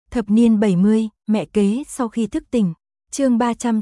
Thập niên 70, mẹ kế sau khi thức tỉnh. Chương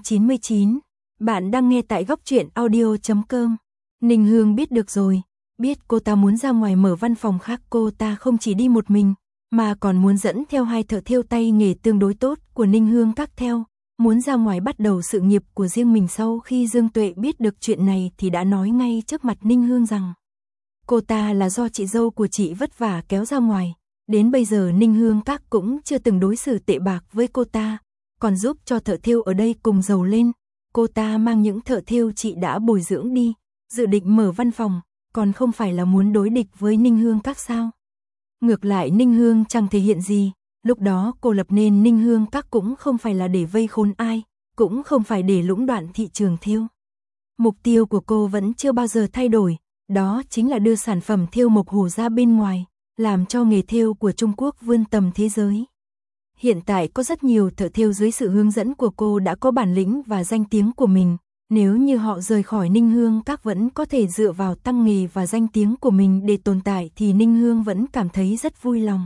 399. Bạn đang nghe tại góc truyện audio.com. Ninh Hương biết được rồi, biết cô ta muốn ra ngoài mở văn phòng khác, cô ta không chỉ đi một mình, mà còn muốn dẫn theo hai thợ thêu tay nghề tương đối tốt của Ninh Hương các theo, muốn ra ngoài bắt đầu sự nghiệp của riêng mình. Sau khi Dương Tuệ biết được chuyện này thì đã nói ngay trước mặt Ninh Hương rằng cô ta là do chị dâu của chị vất vả kéo ra ngoài. Đến bây giờ Ninh Hương các cũng chưa từng đối xử tệ bạc với cô ta, còn giúp cho thợ thêu ở đây cùng giàu lên. Cô ta mang những thợ thêu chị đã bồi dưỡng đi, dự định mở văn phòng, còn không phải là muốn đối địch với Ninh Hương các sao? Ngược lại Ninh Hương chẳng thể hiện gì, lúc đó cô lập nên Ninh Hương các cũng không phải là để vây khốn ai, cũng không phải để lũng đoạn thị trường thêu. Mục tiêu của cô vẫn chưa bao giờ thay đổi, đó chính là đưa sản phẩm thêu Mộc Hồ ra bên ngoài, làm cho nghề thêu của Trung Quốc vươn tầm thế giới. Hiện tại có rất nhiều thợ thêu dưới sự hướng dẫn của cô đã có bản lĩnh và danh tiếng của mình. Nếu như họ rời khỏi Ninh Hương các vẫn có thể dựa vào tăng nghề và danh tiếng của mình để tồn tại thì Ninh Hương vẫn cảm thấy rất vui lòng.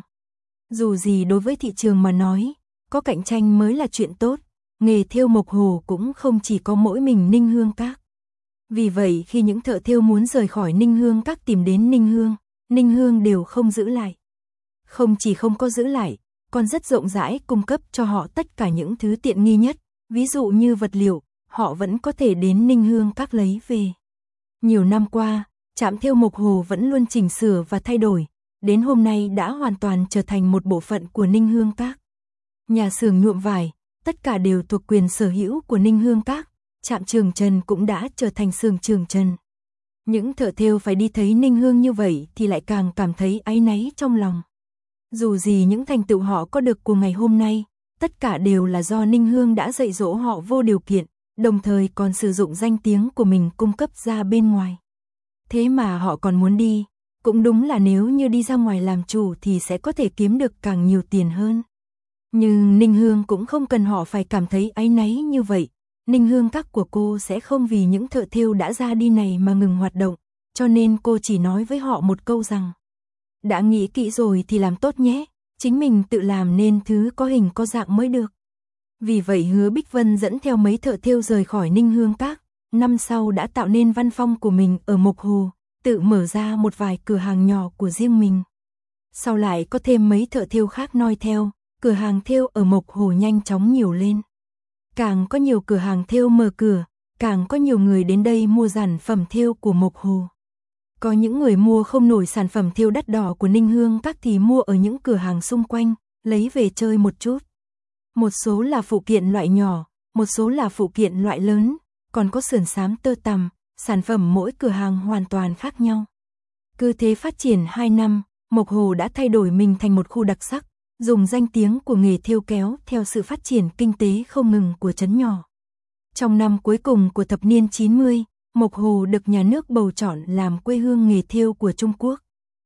Dù gì đối với thị trường mà nói, có cạnh tranh mới là chuyện tốt, nghề thêu Mộc Hồ cũng không chỉ có mỗi mình Ninh Hương các. Vì vậy khi những thợ thêu muốn rời khỏi Ninh Hương các tìm đến Ninh Hương đều không giữ lại. Không chỉ không có giữ lại, còn rất rộng rãi cung cấp cho họ tất cả những thứ tiện nghi nhất, ví dụ như vật liệu, họ vẫn có thể đến Ninh Hương các lấy về. Nhiều năm qua, trạm thêu Mộc Hồ vẫn luôn chỉnh sửa và thay đổi, đến hôm nay đã hoàn toàn trở thành một bộ phận của Ninh Hương các. Nhà xưởng nhuộm vải, tất cả đều thuộc quyền sở hữu của Ninh Hương các, trạm Trường Trần cũng đã trở thành xưởng Trường Trần. Những thợ thêu phải đi thấy Ninh Hương như vậy thì lại càng cảm thấy áy náy trong lòng. Dù gì những thành tựu họ có được của ngày hôm nay, tất cả đều là do Ninh Hương đã dạy dỗ họ vô điều kiện, đồng thời còn sử dụng danh tiếng của mình cung cấp ra bên ngoài. Thế mà họ còn muốn đi, cũng đúng là nếu như đi ra ngoài làm chủ thì sẽ có thể kiếm được càng nhiều tiền hơn. Nhưng Ninh Hương cũng không cần họ phải cảm thấy áy náy như vậy. Ninh Hương các của cô sẽ không vì những thợ thêu đã ra đi này mà ngừng hoạt động, cho nên cô chỉ nói với họ một câu rằng đã nghĩ kỹ rồi thì làm tốt nhé, chính mình tự làm nên thứ có hình có dạng mới được. Vì vậy Hứa Bích Vân dẫn theo mấy thợ thêu rời khỏi Ninh Hương các, năm sau đã tạo nên văn phòng của mình ở Mộc Hồ, tự mở ra một vài cửa hàng nhỏ của riêng mình. Sau lại có thêm mấy thợ thêu khác noi theo, cửa hàng thêu ở Mộc Hồ nhanh chóng nhiều lên. Càng có nhiều cửa hàng thêu mở cửa, càng có nhiều người đến đây mua sản phẩm thêu của Mộc Hồ. Có những người mua không nổi sản phẩm thêu đắt đỏ của Ninh Hương các thì mua ở những cửa hàng xung quanh, lấy về chơi một chút. Một số là phụ kiện loại nhỏ, một số là phụ kiện loại lớn, còn có sườn xám tơ tằm, sản phẩm mỗi cửa hàng hoàn toàn khác nhau. Cứ thế phát triển 2 năm, Mộc Hồ đã thay đổi mình thành một khu đặc sắc, dùng danh tiếng của nghề thêu kéo theo sự phát triển kinh tế không ngừng của trấn nhỏ. Trong năm cuối cùng của thập niên 90, Mộc Hồ được nhà nước bầu chọn làm quê hương nghề thêu của Trung Quốc.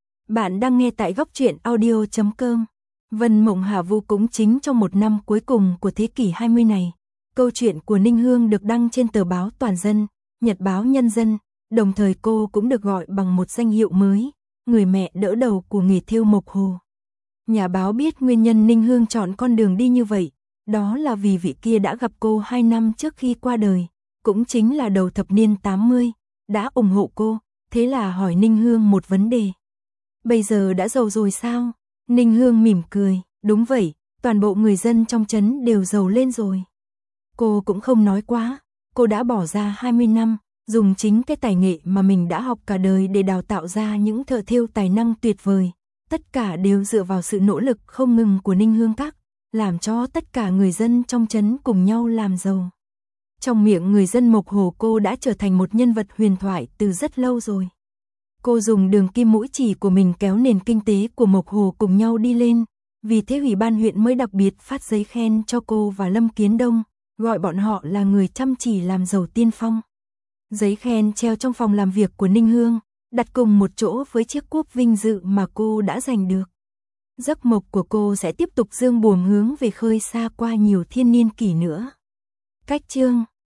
Bạn đang nghe tại góc truyện audio.com. Vân Mộng Hà Vũ cũng chính trong một năm cuối cùng của thế kỷ 20 này. Câu chuyện của Ninh Hương được đăng trên tờ báo Toàn dân, Nhật báo Nhân dân, đồng thời cô cũng được gọi bằng một danh hiệu mới, người mẹ đỡ đầu của nghề thêu Mộc Hồ. Nhà báo biết nguyên nhân Ninh Hương chọn con đường đi như vậy, đó là vì vị kia đã gặp cô 2 năm trước khi qua đời, cũng chính là đầu thập niên 80, đã ủng hộ cô, thế là hỏi Ninh Hương một vấn đề. Bây giờ đã giàu rồi sao? Ninh Hương mỉm cười, đúng vậy, toàn bộ người dân trong trấn đều giàu lên rồi. Cô cũng không nói quá, cô đã bỏ ra 20 năm, dùng chính cái tài nghệ mà mình đã học cả đời để đào tạo ra những thợ thêu tài năng tuyệt vời. Tất cả đều dựa vào sự nỗ lực không ngừng của Ninh Hương các, làm cho tất cả người dân trong trấn cùng nhau làm giàu. Trong miệng người dân Mộc Hồ cô đã trở thành một nhân vật huyền thoại từ rất lâu rồi. Cô dùng đường kim mũi chỉ của mình kéo nền kinh tế của Mộc Hồ cùng nhau đi lên, vì thế Ủy ban huyện mới đặc biệt phát giấy khen cho cô và Lâm Kiến Đông, gọi bọn họ là người chăm chỉ làm giàu tiên phong. Giấy khen treo trong phòng làm việc của Ninh Hương, đặt cùng một chỗ với chiếc cúp vinh dự mà cô đã giành được. Giấc mộng của cô sẽ tiếp tục dương buồm hướng về khơi xa qua nhiều thiên niên kỷ nữa. Cách chương